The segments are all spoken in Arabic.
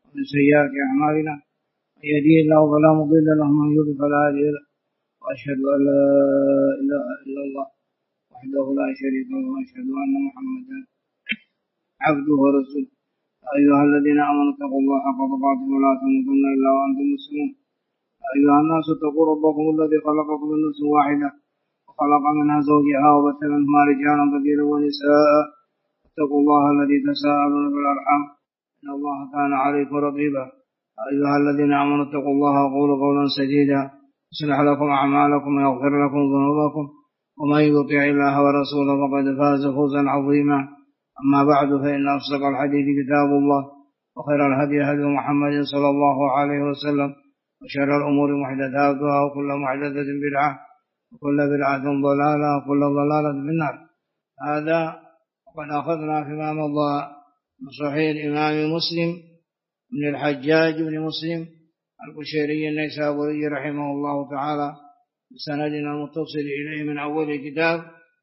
ومن سيئات أعمالنا من يهده الله فلا مضل له ومن يضلل فلا هادي له وأشهد أن لا إله إلا الله وحده لا شريك له وأشهد أن محمدا عبده ورسوله. أيها الذين آمنوا اتقوا الله حق تقاته ولا تموتن إلا وأنتم مسلمون. أيها الناس اتقوا ربكم الذي خلقكم من نفس واحدة وخلق منها زوجها وبث منهما رجالا كثيرا ونساء. اتقوا الله الذي تساءلون بالأرحام إن الله كان عليكم رقيبا. أيها الذين آمنوا اتقوا الله وقولوا قولا سديدا يصلح لكم أعمالكم ويغفر لكم ذنوبكم ومن يطع الله ورسوله فقد فاز فوزا عظيما. أما بعد فإن أصدق الحديث كتاب الله وخير الهدي هدي محمد صلى الله عليه وسلم وشر الأمور محدثاتها وكل محدثة بدعة وكل بدعة ضلالة وكل ضلالة في النار. هذا وقد أخذنا فيما مضى من صحيح الإمام مسلم من الحجاج بن مسلم القشيري النيسابوري رحمه الله تعالى بسندنا المتصل إليه من أول الكتاب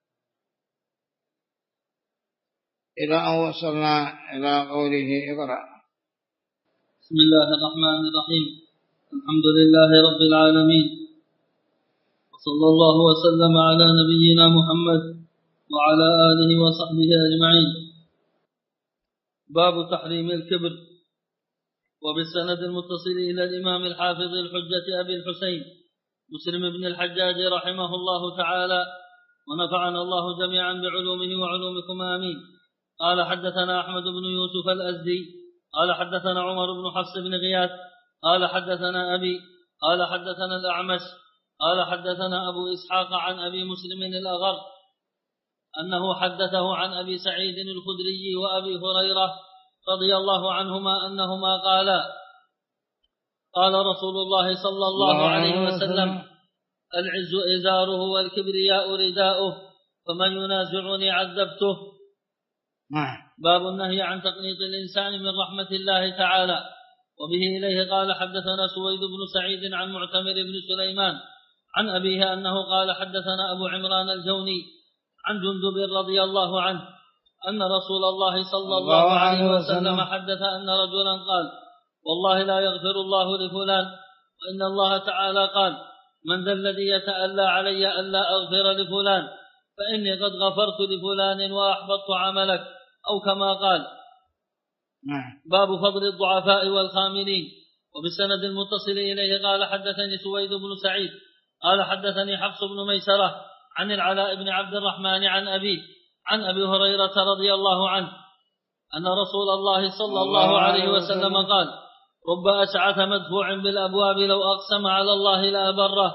إلى أن وصلنا إلى قوله اقرأ. بسم الله الرحمن الرحيم. الحمد لله رب العالمين وصلى الله وسلم على نبينا محمد وعلى آله وصحبه أجمعين. باب تحريم الكبر. وبالسند المتصل إلى الإمام الحافظ الحجة أبي الحسين مسلم بن الحجاج رحمه الله تعالى ونفعنا الله جميعا بعلومه وعلومكم آمين. قال حدثنا أحمد بن يوسف الأزدي قال حدثنا عمر بن حفص بن غياث قال حدثنا أبي قال حدثنا الأعمش قال حدثنا أبو إسحاق عن أبي مسلم الأغر أنه حدثه عن أبي سعيد الخدري وأبي هريرة رضي الله عنهما أنهما قالا قال رسول الله صلى الله عليه وسلم العز إزاره والكبرياء رداؤه فمن ينازعني عذبته. باب النهي عن تقنيط الإنسان من رحمة الله تعالى. وبه إليه قال حدثنا سويد بن سعيد عن معتمر بن سليمان عن أبيه أنه قال حدثنا أبو عمران الجوني عن جندب رضي الله عنه أن رسول الله صلى الله عليه وسلم حدث أن رجلا قال والله لا يغفر الله لفلان وإن الله تعالى قال من ذا الذي يتألى علي ألا أغفر لفلان فإني قد غفرت لفلان وأحبطت عملك أو كما قال. باب فضل الضعفاء والخاملين. وبالسند المتصل إليه قال حدثني سويد بن سعيد قال حدثني حفص بن ميسرة عن العلاء بن عبد الرحمن عن أبي هريرة رضي الله عنه أن رسول الله صلى الله عليه وسلم قال رب أشعث مدفوع بالأبواب لو أقسم على الله لأبره.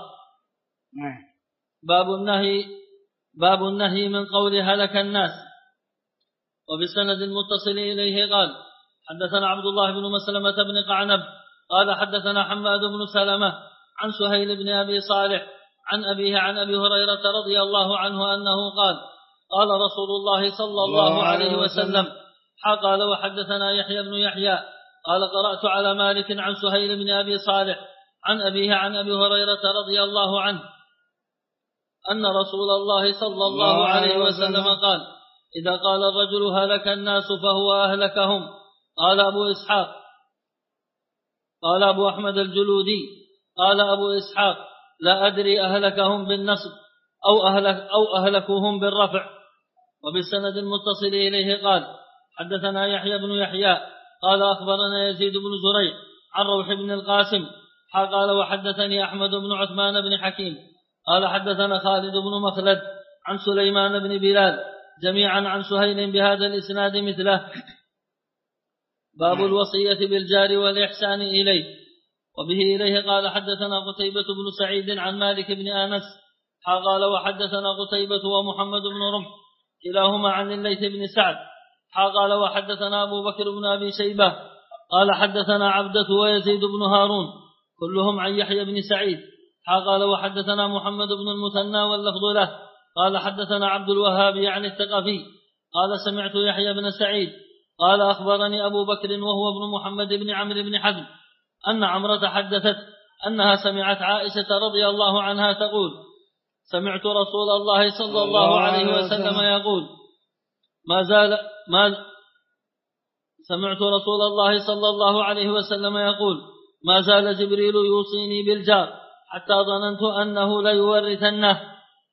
باب النهي من قول هلك الناس. وبالسند المتصل إليه قال حدثنا عبد الله بن مسلمة بن قعنب قال حدثنا حماد بن سلمة عن سهيل بن أبي صالح عن أبيه عن أبي هريرة رضي الله عنه أنه قال قال رسول الله صلى الله عليه وسلم قال وحدثنا يحيى بن يحيى قال قرأت على مالك عن سهيل بن أبي صالح عن أبيه عن أبي هريرة رضي الله عنه أن رسول الله صلى الله عليه وسلم قال إذا قال الرجل هلك الناس فهو أهلكهم. قال أبو إسحاق قال أبو أحمد الجلودي قال أبو إسحاق لا أدري أهلكهم بالنصب أو أهلكهم بالرفع. وبالسند المتصل إليه قال حدثنا يحيى بن يحيى قال أخبرنا يزيد بن زريع عن روح بن القاسم قال وحدثني أحمد بن عثمان بن حكيم قال حدثنا خالد بن مخلد عن سليمان بن بلال جميعا عن سهيل بهذا الإسناد مثله. باب الوصية بالجار والإحسان إليه. وبه إليه قال حدثنا قتيبة بن سعيد عن مالك بن أنس قال وحدثنا قتيبة ومحمد بن رمح كلاهما عن الليث بن سعد قال وحدثنا أبو بكر بن أبي شيبة قال حدثنا عبدة ويزيد بن هارون كلهم عن يحيى بن سعيد قال وحدثنا محمد بن المثنى واللفظ له قال حدثنا عبد الوهاب يعني الثقفي قال سمعت يحيى بن سعيد قال أخبرني أبو بكر وهو ابن محمد بن عمرو بن حزم أن عمرة حدثت أنها سمعت عائشة رضي الله عنها تقول سمعت رسول الله صلى الله عليه وسلم يقول سمعت رسول الله صلى الله عليه وسلم يقول: ما زال جبريل يوصيني بالجار حتى ظننت أنه ليورثنه.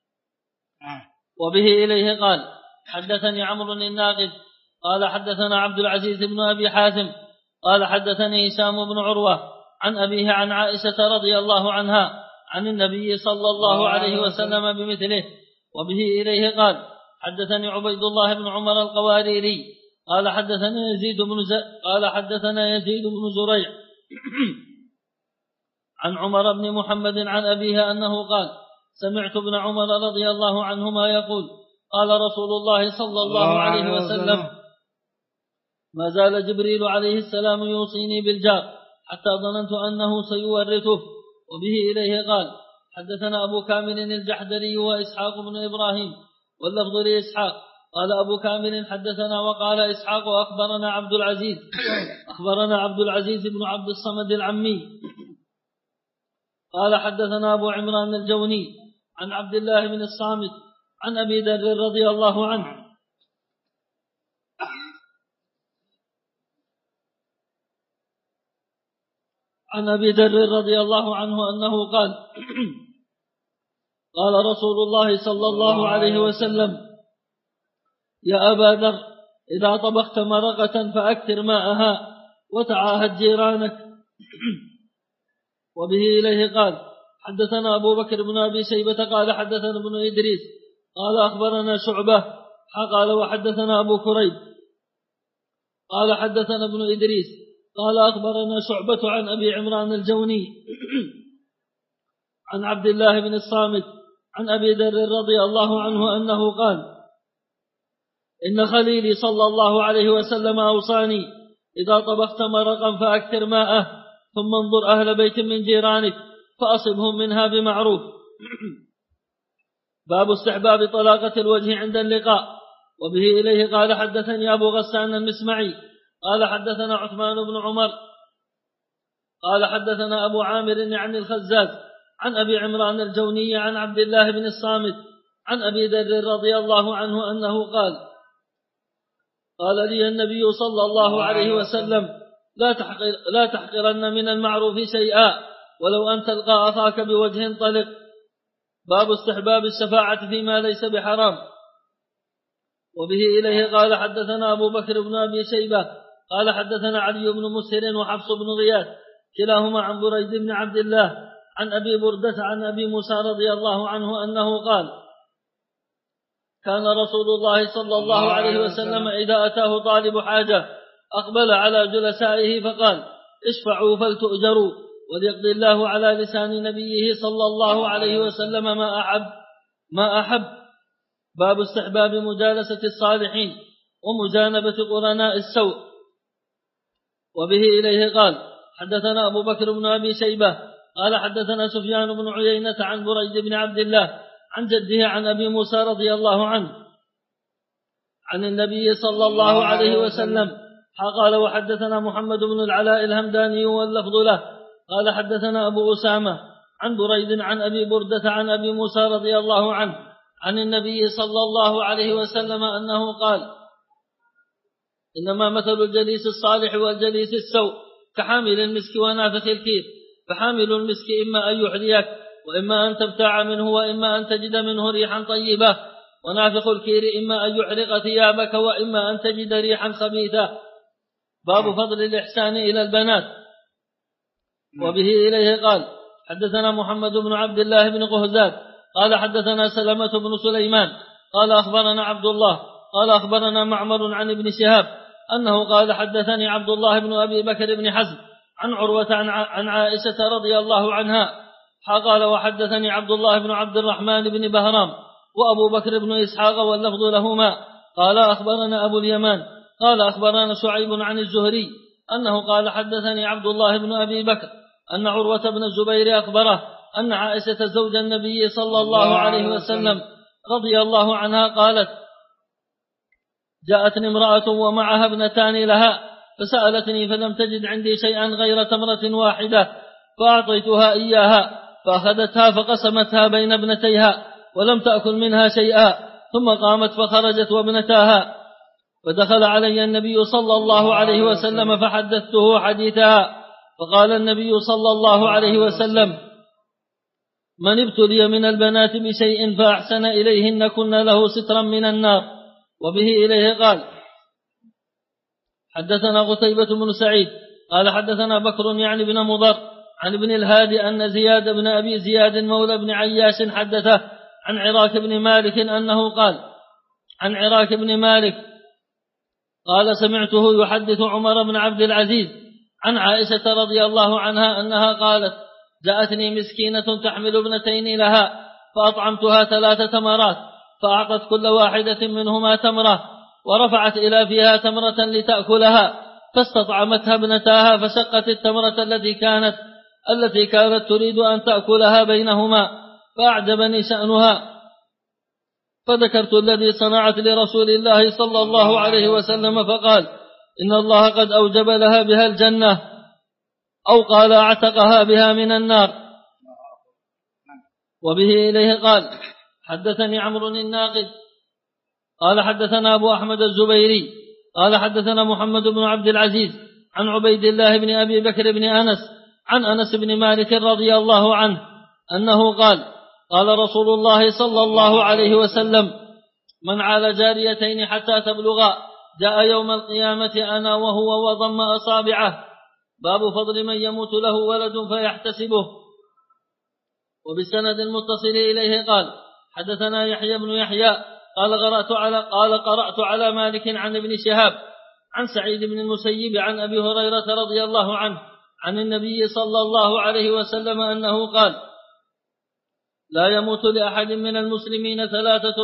وبه إليه قال: حدثني عمرو الناقد قال حدثنا عبد العزيز بن أبي حاتم قال حدثني هشام بن عروة عن أبيه عن عائشة رضي الله عنها عن النبي صلى الله عليه وسلم بمثله. وبه إليه قال: حدثني عبيد الله بن عمر القواريري قال حدثنا يزيد بن زريع عن عمر بن محمد عن أبيه أنه قال: سمعت ابن عمر رضي الله عنهما يقول: قال رسول الله صلى الله عليه وسلم: ما زال جبريل عليه السلام يوصيني بالجار حتى ظننت أنه سيورثه. وبه إليه قال: حدثنا أبو كامل الجحدري وإسحاق بن إبراهيم واللفظ لإسحاق قال أبو كامل حدثنا وقال إسحاق أخبرنا عبد العزيز بن عبد الصمد العمي قال حدثنا أبو عمران الجوني عن عبد الله بن الصامت عن أبي ذر رضي الله عنه أنه قال: قال رسول الله صلى الله عليه وسلم: يا أبا ذر إذا طبخت مرقة فأكثر ماءها وتعاهد جيرانك. وبه إليه قال: حدثنا أبو بكر بن أبي شيبة قال حدثنا ابن إدريس قال أخبرنا شعبة قال وحدثنا أبو كريب قال حدثنا ابن إدريس قال أخبرنا شعبة عن أبي عمران الجوني عن عبد الله بن الصامت عن أبي ذر رضي الله عنه أنه قال: إن خليلي صلى الله عليه وسلم أوصاني إذا طبخت مرقا فأكثر ماءه ثم انظر أهل بيت من جيرانك فأصبهم منها بمعروف. باب استحباب طلاقة الوجه عند اللقاء. وبه إليه قال حدثني أبو غسان المسمعي قال حدثنا عثمان بن عمر قال حدثنا أبو عامر عن الخزاز عن أبي عمران الجوني عن عبد الله بن الصامت عن أبي ذر رضي الله عنه أنه قال لي النبي صلى الله عليه وسلم: لا تحقرن من المعروف شيئا ولو أن تلقى أخاك بوجه طلق. باب استحباب الشفاعة فيما ليس بحرام. وبه إليه قال حدثنا أبو بكر بن أبي شيبة قال حدثنا علي بن مسهر وحفص بن غياث كلاهما عن بريد بن عبد الله عن أبي بردة عن أبي موسى رضي الله عنه أنه قال: كان رسول الله صلى الله عليه وسلم إذا أتاه طالب حاجة أقبل على جلسائه فقال: اشفعوا فلتؤجروا وليقضي الله على لسان نبيه صلى الله عليه وسلم ما أحب. باب استحباب مجالسة الصالحين ومجانبة قرناء السوء. وبه إليه قال حدثنا أبو بكر بن أبي شيبة قال حدثنا سفيان بن عيينة عن بريد بن عبد الله عن جده عن أبي موسى رضي الله عنه عن النبي صلى الله عليه وسلم قال: وحدثنا محمد بن العلاء الهمداني واللفظ له قال حدثنا أبو أسامة عن بريد عن أبي بردة عن أبي موسى رضي الله عنه عن النبي صلى الله عليه وسلم أنه قال: إنما مثل الجليس الصالح والجليس السوء كحامل المسك ونافخ الكير، فحامل المسك إما أن يحذيك وإما أن تبتاع منه وإما أن تجد منه ريحا طيبة، ونافخ الكير إما أن يحرق ثيابك وإما أن تجد ريحا خبيثة. باب فضل الإحسان إلى البنات. وبه إليه قال حدثنا محمد بن عبد الله بن قهزاد قال حدثنا سلمة بن سليمان قال أخبرنا عبد الله قال أخبرنا معمر عن ابن شهاب أنه قال حدثني عبد الله بن أبي بكر بن حزم عن عروة عن عائشة رضي الله عنها قال: وحدثني عبد الله بن عبد الرحمن بن بهرام وأبو بكر بن إسحاق واللفظ لهما قال أخبرنا أبو اليمان قال أخبرنا شعيب عن الزهري أنه قال حدثني عبد الله بن أبي بكر أن عروة بن الزبير أخبره أن عائشة زوج النبي صلى الله عليه وسلم رضي الله عنها قالت: جاءتني امرأة ومعها ابنتان لها فسألتني فلم تجد عندي شيئا غير تمرة واحدة فأعطيتها إياها فأخذتها فقسمتها بين ابنتيها ولم تأكل منها شيئا، ثم قامت فخرجت وابنتاها فدخل علي النبي صلى الله عليه وسلم فحدثته حديثها، فقال النبي صلى الله عليه وسلم: من ابتلي من البنات بشيء فأحسن إليهن كن له سترا من النار. وبه إليه قال: حدثنا قتيبة بن سعيد قال حدثنا بكر يعني بن مضر عن ابن الهادي أن زياد بن أبي زياد مولى بن عياش حدثه عن عراك بن مالك أنه قال: عن عراك بن مالك قال: سمعته يحدث عمر بن عبد العزيز عن عائشة رضي الله عنها أنها قالت: جاءتني مسكينة تحمل ابنتين لها فأطعمتها 3 تمرات، فأعطت كل واحدة منهما تمرة، ورفعت إلى فيها تمرة لتأكلها، فاستطعمتها ابنتاها فشقت التمرة التي كانت تريد أن تأكلها بينهما، فأعجبني شأنها، فذكرت الذي صنعت لرسول الله صلى الله عليه وسلم، فقال: إن الله قد أوجب لها بها الجنة، أو قال اعتقها بها من النار. وبه إليه قال: حدثني عمرو الناقد قال حدثنا أبو أحمد الزبيري قال حدثنا محمد بن عبد العزيز عن عبيد الله بن أبي بكر بن أنس عن أنس بن مالك رضي الله عنه أنه قال: قال رسول الله صلى الله عليه وسلم: من عال جاريتين حتى تبلغا جاء يوم القيامة أنا وهو وضم أصابعه. باب فضل من يموت له ولد فيحتسبه. وبالسند المتصل إليه قال: حدثنا يحيى بن يحيى قال قرأت على مالك عن ابن شهاب عن سعيد بن المسيب عن أبي هريرة رضي الله عنه عن النبي صلى الله عليه وسلم أنه قال: لا يموت لأحد من المسلمين 3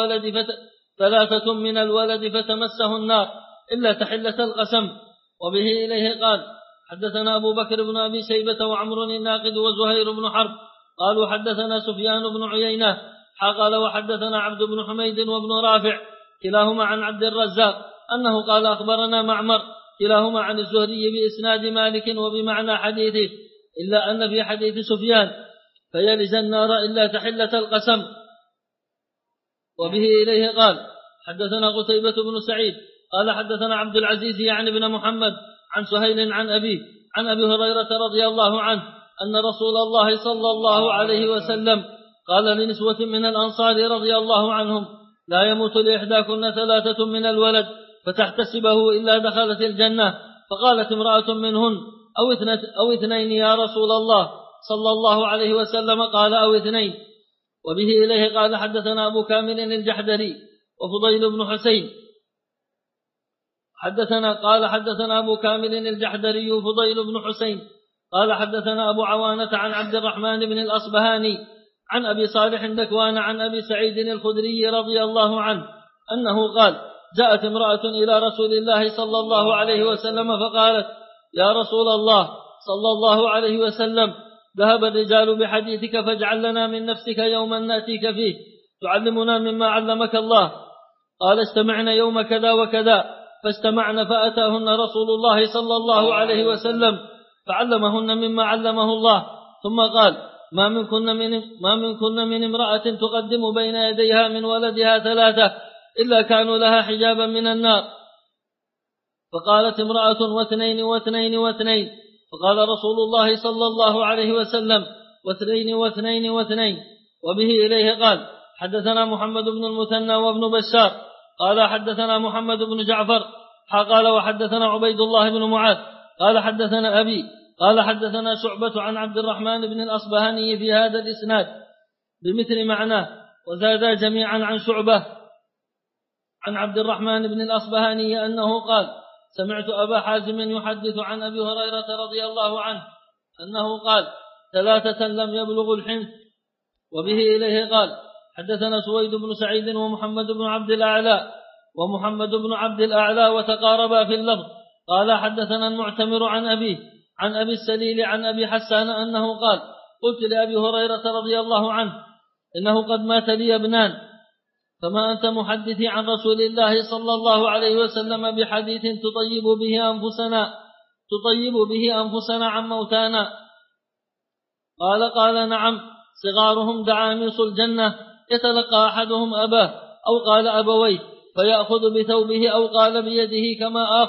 من الولد فتمسه النار إلا تحلة القسم. وبه إليه قال: حدثنا أبو بكر بن أبي شيبة وعمر الناقد وزهير بن حرب قالوا حدثنا سفيان بن عيينة قال وحدثنا عبد بن حميد وابن رافع كلاهما عن عبد الرزاق أنه قال أخبرنا معمر كلاهما عن الزهري بإسناد مالك وبمعنى حديثه، إلا أن في حديث سفيان: فيلج النار إلا تحلة القسم. وبه إليه قال: حدثنا قتيبة بن سعيد قال حدثنا عبد العزيز يعني بن محمد عن سهيل عن أبي هريرة رضي الله عنه أن رسول الله صلى الله عليه وسلم قال لنسوة من الأنصار رضي الله عنهم: لا يموت لإحداكن 3 من الولد فتحتسبه إلا دخلت الجنة. فقالت امرأة منهن: أو 2 يا رسول الله صلى الله عليه وسلم؟ قال: أو 2. وبه إليه قال: حدثنا أبو كامل الجحدري وفضيل بن حسين حدثنا أبو كامل الجحدري وفضيل بن حسين قال حدثنا أبو عوانة عن عبد الرحمن بن الأصبهاني عن أبي صالح ذكوان عن أبي سعيد الخدري رضي الله عنه أنه قال: جاءت امرأة إلى رسول الله صلى الله عليه وسلم فقالت: يا رسول الله صلى الله عليه وسلم، ذهب الرجال بحديثك فاجعل لنا من نفسك يوما نأتيك فيه تعلمنا مما علمك الله. قال: استمعن يوم كذا وكذا. فاستمعن فأتاهن رسول الله صلى الله عليه وسلم فعلمهن مما علمه الله، ثم قال: ما منكن من امرأة تقدم بين يديها من ولدها 3 إلا كانوا لها حجابا من النار. فقالت امرأة: 2 و2 و2. فقال رسول الله صلى الله عليه وسلم: 2 و2 و2. وبه إليه قال: حدثنا محمد بن المثنى وابن بشار قال حدثنا محمد بن جعفر قال وحدثنا عبيد الله بن معاذ قال حدثنا أبي قال حدثنا شعبة عن عبد الرحمن بن الأصبهاني في هذا الإسناد بمثل معناه، وزادا جميعا عن شعبة عن عبد الرحمن بن الأصبهاني أنه قال: سمعت أبا حازم يحدث عن أبي هريرة رضي الله عنه أنه قال: 3 لم يبلغوا الحنث. وبه إليه قال: حدثنا سويد بن سعيد ومحمد بن عبد الأعلى وتقاربا في اللفظ. قال: حدثنا المعتمر عن أبي السليل عن أبي حسان أنه قال: قلت لأبي هريرة رضي الله عنه: إنه قد مات لي ابنان، فما أنت محدثي عن رسول الله صلى الله عليه وسلم بحديث تطيب به أنفسنا عن موتانا؟ قال: نعم، صغارهم دعاميص الجنة يتلقى أحدهم أباه أو قال أبويه فيأخذ بثوبه أو قال بيده كما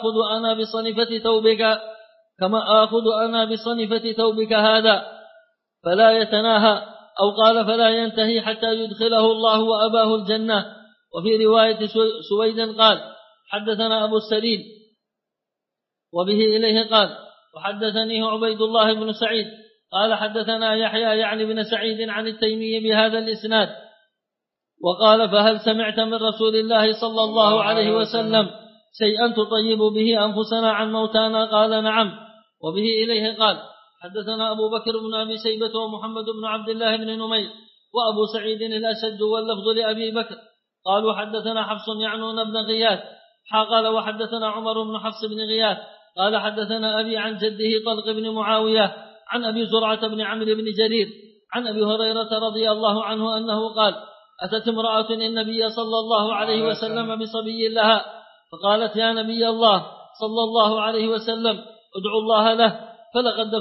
آخذ أنا بصنفة ثوبك هذا، فلا يتناهى، أو قال فلا ينتهي حتى يدخله الله وأباه الجنة. وفي رواية سويد قال حدثنا أبو السريد وبه إليه قال وحدثني عبيد الله بن سعيد قال حدثنا يحيى يعني بن سعيد عن التيمي بهذا الإسناد، وقال فهل سمعت من رسول الله صلى الله عليه وسلم شيئا تطيب به أنفسنا عن موتانا؟ قال نعم. وبه إليه قال حدثنا أبو بكر بن أبي شيبة ومحمد بن عبد الله بن نمير وأبو سعيد الأشد واللفظ لأبي بكر قالوا حدثنا حفص يعنون بن غياث قال وحدثنا عمر بن حفص بن غياث قال حدثنا أبي عن جده طلق بن معاوية عن أبي زرعة بن عمرو بن جرير عن أبي هريرة رضي الله عنه أنه قال أتت امرأة النبي صلى الله عليه وسلم بصبي لها فقالت يا نبي الله صلى الله عليه وسلم ادعو الله له فلقد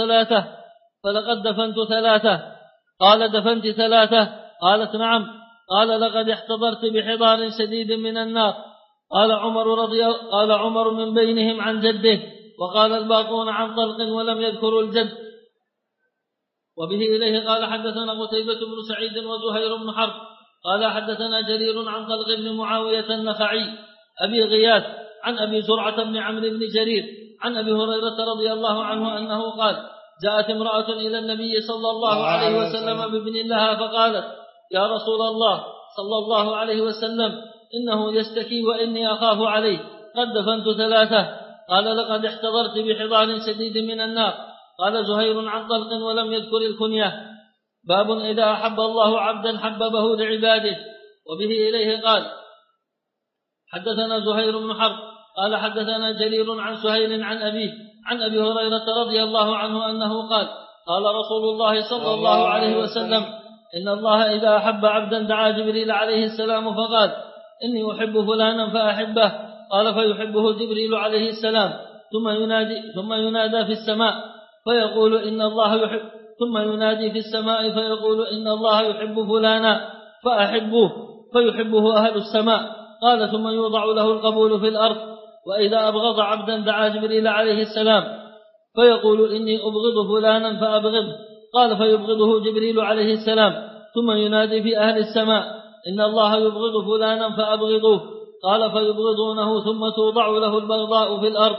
دفنت ثلاثة. قال دفنت ثلاثة؟ قالت نعم. قال لقد احتضرت بحضار شديد من النار. قال عمر من بينهم عن جده، وقال الباقون عن طلق ولم يذكروا الجد. وبه إليه قال حدثنا قتيبة بن سعيد وزهير بن حرب قال حدثنا جرير عن طلق بن معاوية النخعي أبي غياث عن أبي زرعة بن عمرو بن جرير عن أبي هريرة رضي الله عنه أنه قال جاءت امرأة إلى النبي صلى الله عليه وسلم بابن لها فقالت يا رسول الله صلى الله عليه وسلم إنه يشتكي وإني أخاف عليه، قد دفنت ثلاثة. قال لقد احتضرت بحضار شديد من النار. قال زهير عن طلق ولم يذكر الكنية. باب إذا أحب الله عبدا حببه لعباده. وبه إليه قال حدثنا زهير بن حرب قال حدثنا جرير عن سهيل عن أبيه عن أبي هريرة رضي الله عنه أنه قال قال رسول الله صلى الله عليه وسلم إن الله إذا أحب عبدا دعا جبريل عليه السلام فقال إني أحب فلانا فأحبه، قال فيحبه جبريل عليه السلام ثم ينادى في السماء فيقول إن الله يحب، ثم ينادي في السماء فيقول إن الله يحب فلانا فأحبوه فيحبه أهل السماء. قال ثم يوضع له القبول في الأرض. وإذا أبغض عبدا دعا جبريل عليه السلام فيقول إني أبغض فلانا فأبغضه، قال فيبغضه جبريل عليه السلام ثم ينادي في أهل السماء إن الله يبغض فلانا فأبغضوه، قال فيبغضونه ثم توضع له البغضاء في الأرض.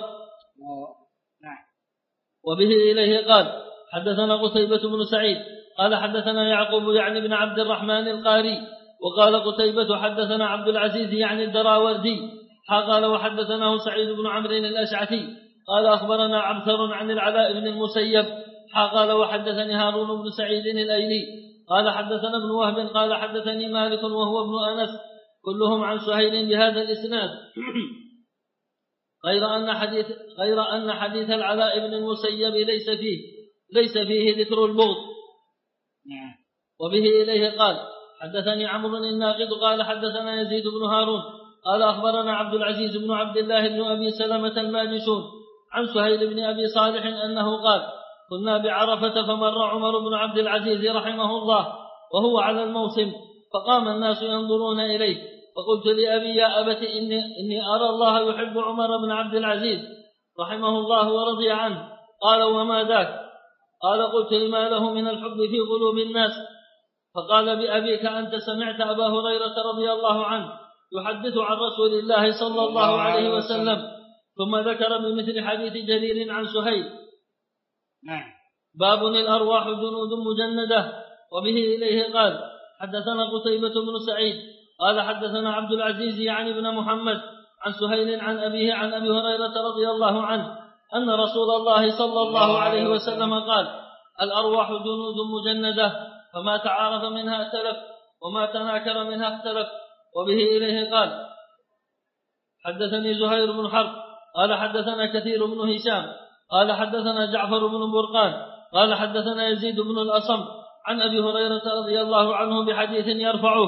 وبه إليه قال حدثنا قتيبة بن سعيد قال حدثنا يعقوب يعني بن عبد الرحمن القاري وقال قتيبة حدثنا عبد العزيز يعني الدراوردي قال وحدثناه سعيد بن عمرو الأشعثي قال أخبرنا عبثر عن العلاء بن المسيب قال وحدثني هارون بن سعيد الأيلي قال حدثنا ابن وهب قال حدثني مالك وهو ابن أنس كلهم عن سهيل بهذا الإسناد غير أن حديث العلاء بن المسيب ليس فيه ذكر البغض. وبه إليه قال حدثني عمرو الناقد قال حدثنا يزيد بن هارون قال أخبرنا عبد العزيز بن عبد الله بن أبي سلمة الماجشون عن سهيل بن أبي صالح أنه قال كنا بعرفة فمر عمر بن عبد العزيز رحمه الله وهو على الموسم فقام الناس ينظرون إليه فقلت لأبي يا أبت إني أرى الله يحب عمر بن عبد العزيز رحمه الله ورضي عنه. قال وما ذاك؟ قال قلت لما له من الحب في قلوب الناس؟ فقال بأبيك أنت سمعت أبا هريرة رضي الله عنه يحدث عن رسول الله صلى الله عليه وسلم. ثم ذكر بمثل حديث جرير عن سهيل. باب الأرواح جنود مجندة. وبه إليه قال حدثنا قتيبة بن سعيد قال حدثنا عبد العزيز يعني بن محمد عن سهيل عن أبيه عن أبي هريرة رضي الله عنه أن رسول الله صلى الله عليه وسلم قال الأرواح جنود مجندة فما تعارف منها اختلف وما تناكر منها اختلف. وبه إليه قال حدثني زهير بن حرب قال حدثنا كثير بن هشام قال حدثنا جعفر بن برقان قال حدثنا يزيد بن الأصم عن أبي هريرة رضي الله عنه بحديث يرفعه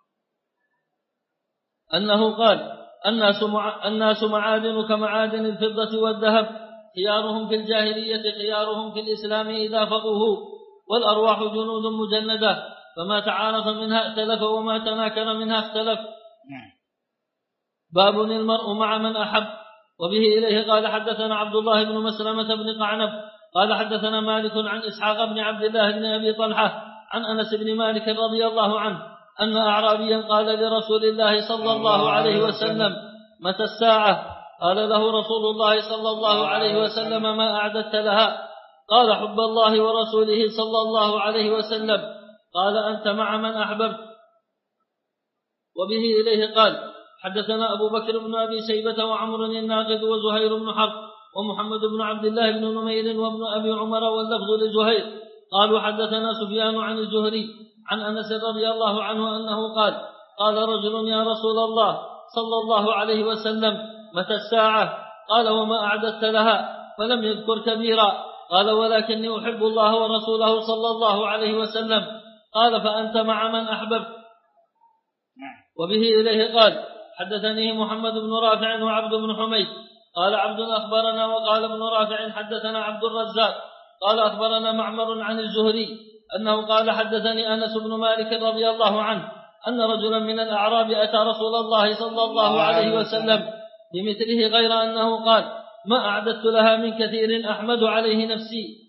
أنه قال الناس معادن كمعادن الفضة والذهب خيارهم في الجاهلية خيارهم في الإسلام إذا فقهوا والأرواح جنود مجندة فما تعارف منها اختلف وما تناكر منها اختلف. باب المرء مع من أحب. وبه إليه قال حدثنا عبد الله بن مسلمة بن قعنب قال حدثنا مالك عن إسحاق بن عبد الله بن أبي طلحة عن أنس بن مالك رضي الله عنه أن أعرابيا قال لرسول الله صلى الله عليه وسلم متى الساعة؟ قال له رسول الله صلى الله عليه وسلم ما أعددت لها؟ قال حب الله ورسوله صلى الله عليه وسلم. قال أنت مع من أحببت. وبه إليه قال حدثنا أبو بكر بن أبي شيبة وعمر الناقد وزهير بن حرب ومحمد بن عبد الله بن نمير وابن أبي عمر واللفظ لزهير قالوا حدثنا سفيان عن الزهري عن أنس رضي الله عنه أنه قال قال رجل يا رسول الله صلى الله عليه وسلم متى الساعة؟ قال وما أعددت لها؟ فلم يذكر كبيرا. قال ولكني أحب الله ورسوله صلى الله عليه وسلم. قال فأنت مع من أحببت. وبه إليه قال حدثني محمد بن رافع وعبد بن حميد قال عبد أخبرنا وقال ابن رافع حدثنا عبد الرزاق قال أخبرنا معمر عن الزهري أنه قال حدثني أنس بن مالك رضي الله عنه أن رجلا من الأعراب أتى رسول الله صلى الله عليه وسلم بمثله غير أنه قال ما أعددت لها من كثير أحمد عليه نفسي.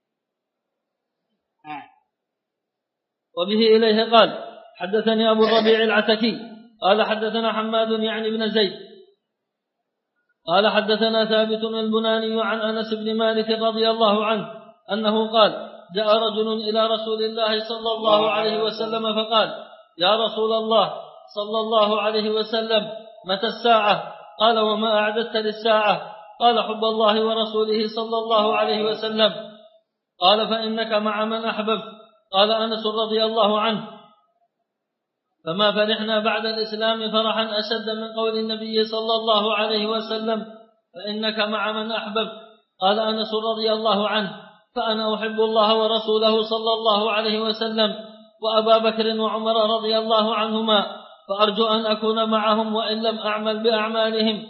وبه إليه قال حدثني أبو الربيع العتكي قال حدثنا حماد يعني بن زيد قال حدثنا ثابت البناني عن أنس بن مالك رضي الله عنه أنه قال جاء رجل إلى رسول الله صلى الله عليه وسلم فقال يا رسول الله صلى الله عليه وسلم متى الساعة؟ قال وما أعددت للساعة؟ قال حب الله ورسوله صلى الله عليه وسلم. قال فإنك مع من أحببت. قال أنس رضي الله عنه فما فرحنا بعد الإسلام فرحا أشد من قول النبي صلى الله عليه وسلم فإنك مع من أحببت. قال أنس رضي الله عنه فأنا أحب الله ورسوله صلى الله عليه وسلم وأبا بكر وعمر رضي الله عنهما فأرجو أن أكون معهم وإن لم أعمل بأعمالهم.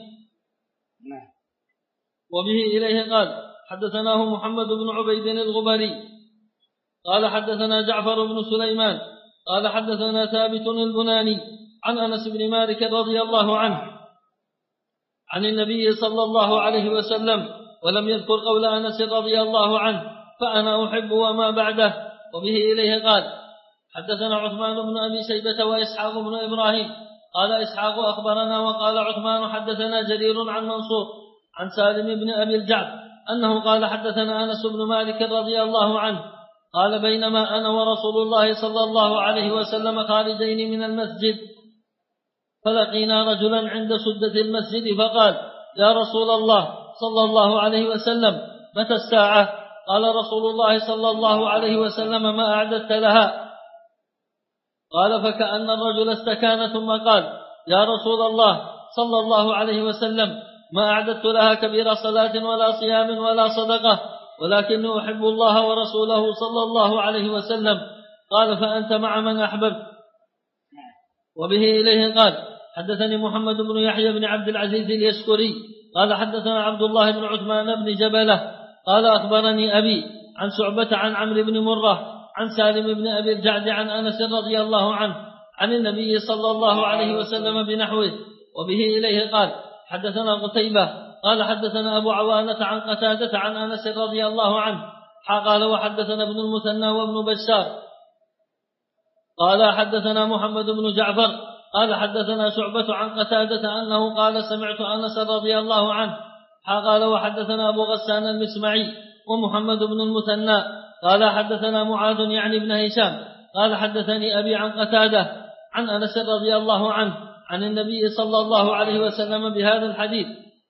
وبه إليه قال حدثناه محمد بن عبيد الغبري قال حدثنا جعفر بن سليمان قال حدثنا ثابت البناني عن أنس بن مالك رضي الله عنه عن النبي صلى الله عليه وسلم ولم يذكر قول أنس رضي الله عنه فأنا أحب وما بعده. وبه إليه قال حدثنا عثمان بن أبي شيبة وإسحاق بن إبراهيم قال إسحاق أخبرنا وقال عثمان حدثنا جرير عن منصور عن سالم بن أبي الجعد أنه قال حدثنا أنس بن مالك رضي الله عنه قال بينما أنا ورسول الله صلى الله عليه وسلم خارجين من المسجد فلقينا رجلا عند سدة المسجد فقال يا رسول الله صلى الله عليه وسلم متى الساعة؟ قال رسول الله صلى الله عليه وسلم ما أعددت لها؟ قال فكأن الرجل استكان ثم قال يا رسول الله صلى الله عليه وسلم ما أعددت لها كبير صلاة ولا صيام ولا صدقة ولكني أحب الله ورسوله صلى الله عليه وسلم. قال فأنت مع من أحببت. وبه إليه قال حدثني محمد بن يحيى بن عبد العزيز اليشكري قال حدثنا عبد الله بن عثمان بن جبلة قال أخبرني أبي عن شعبة عن عمرو بن مرة عن سالم بن أبي الجعد عن أنس رضي الله عنه عن النبي صلى الله عليه وسلم بنحوه. وبه إليه قال حدثنا قتيبة قال حدثنا أبو عوانة عن قتادة عن أنس رضي الله عنه قال وحدثنا ابن المثنى وابن بشار قال حدثنا محمد بن جعفر قال حدثنا شعبة عن قتادة أنه قال سمعت أنس رضي الله عنه قال وحدثنا أبو غسان المسمعي ومحمد بن المثنى قال حدثنا معاذ يعني ابن هشام قال حدثني أبي عن قتادة عن أنس رضي الله عنه عن النبي صلى الله عليه وسلم بهذا الحديث.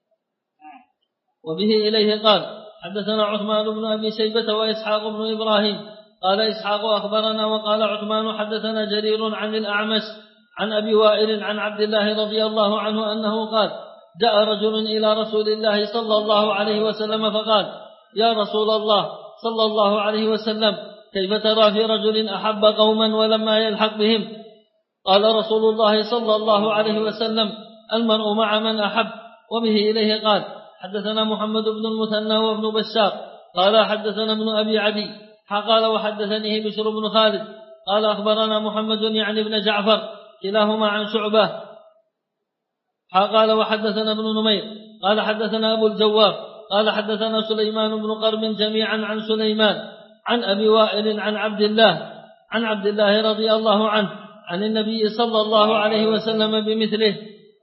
وبه إليه قال حدثنا عثمان بن أبي شيبة وإسحاق بن إبراهيم قال إسحاق أخبرنا وقال عثمان حدثنا جرير عن الأعمش عن أبي وائل عن عبد الله رضي الله عنه أنه قال جاء رجل إلى رسول الله صلى الله عليه وسلم فقال يا رسول الله صلى الله عليه وسلم كيف ترى في رجل أحب قوما ولما يلحق بهم؟ قال رسول الله صلى الله عليه وسلم المرء مع من أحب. وبه إليه قال حدثنا محمد بن المثنى وابن بشار قال حدثنا ابن أبي عدي قال وحدثنيه بشر بن خالد قال أخبرنا محمد يعني ابن جعفر كلاهما عن شعبة قال وحدثنا ابن نمير قال حدثنا أبو الجواب قال حدثنا سليمان بن قرب جميعا عن سليمان عن أبي وائل عن عبد الله رضي الله عنه عن النبي صلى الله عليه وسلم بمثله.